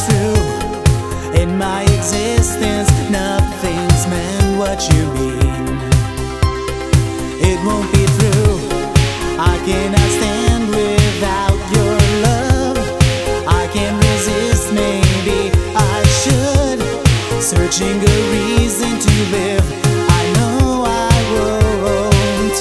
true. In my existence, nothing's meant what you mean. It won't be true. I cannot stand without your love. I can't resist, maybe I should. Searching a reason to live, I know I won't.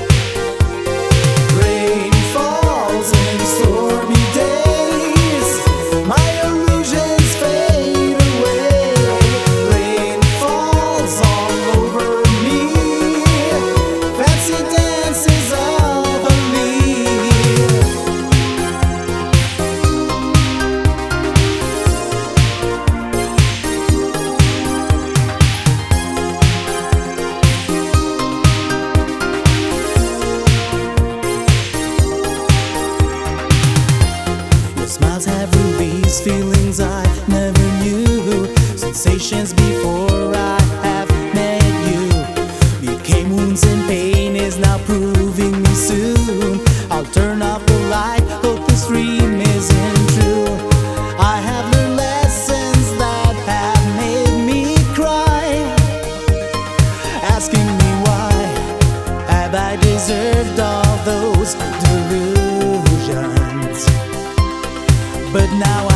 Rain falls in stormy days, my illusions fade away. Rain falls all over me, fancy dances of a leaf. Your smiles have released feelings I never knew, sensations before I have met you. Became wounds and pain is now proving me soon. I'll turn off the light, hope this dream isn't true. I have learned lessons that have made me cry, asking me why have I deserved all those delusions. But now